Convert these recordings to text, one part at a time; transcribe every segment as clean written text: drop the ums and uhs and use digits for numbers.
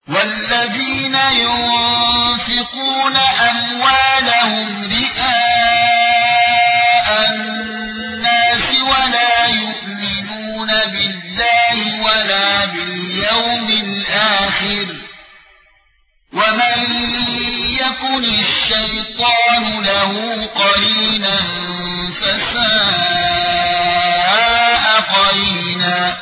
والذين ينفقون أموالهم رئاء الناس ولا يؤمنون بالله ولا باليوم الآخر ومن يكن الشيطان له قرينا فساء قرينا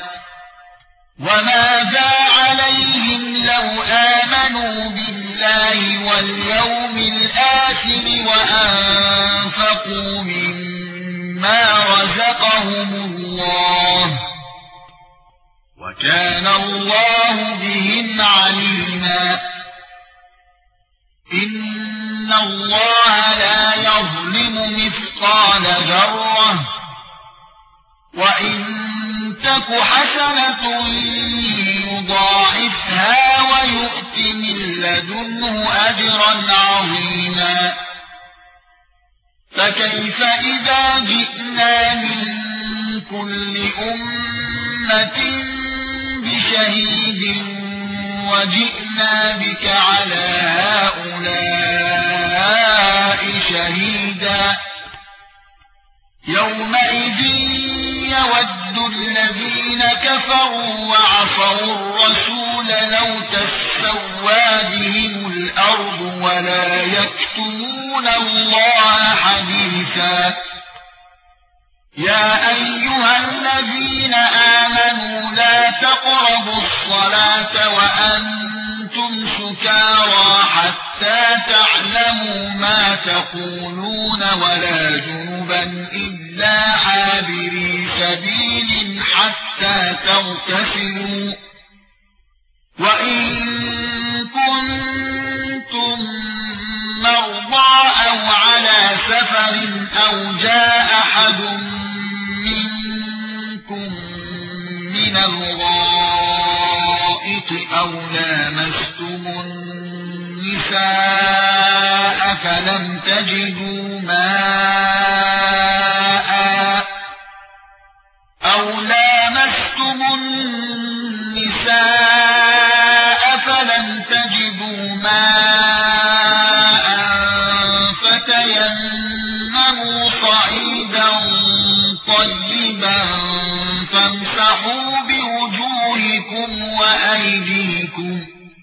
وماذا عليهم لو آمنوا بالله واليوم الآخر وأنفقوا مما رزقهم الله وكان الله بهم عليما إن الله لا يظلم مثقال ذرة وإن تك حسنة يضاعفها ويؤت من لدنه أجرا عظيما فكيف إذا جئنا من كل أمة بشهيد وجئنا بك على هؤلاء شهيدا يومئذ يود الذين كفروا وعصوا الرسول لو تسوى بهم الأرض ولا يكتمون الله حديثا يا أيها الذين آمنوا لا تقربوا الصلاة وأنتم سكارى حتى تعلموا ما تقولون ولا جنبا إلا عابري سبيل حتى تغتسلوا وإن كنتم مرضى أو على سفر أو جاء أحد منكم من الغائط أو لامستم النساء فلم تجدوا ماء فتيمموا صعيدا طيبا فامسحوا بوجوهكم وأيديكم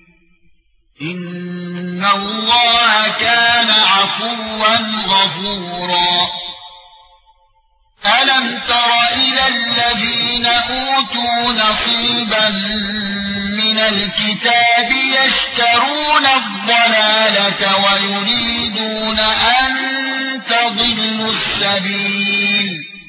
إن الله كان عفوا غفورا ألم تر إلى الذين أوتوا نصيبا من الكتاب يشترون الضلالة ويريدون أن تضلوا السبيل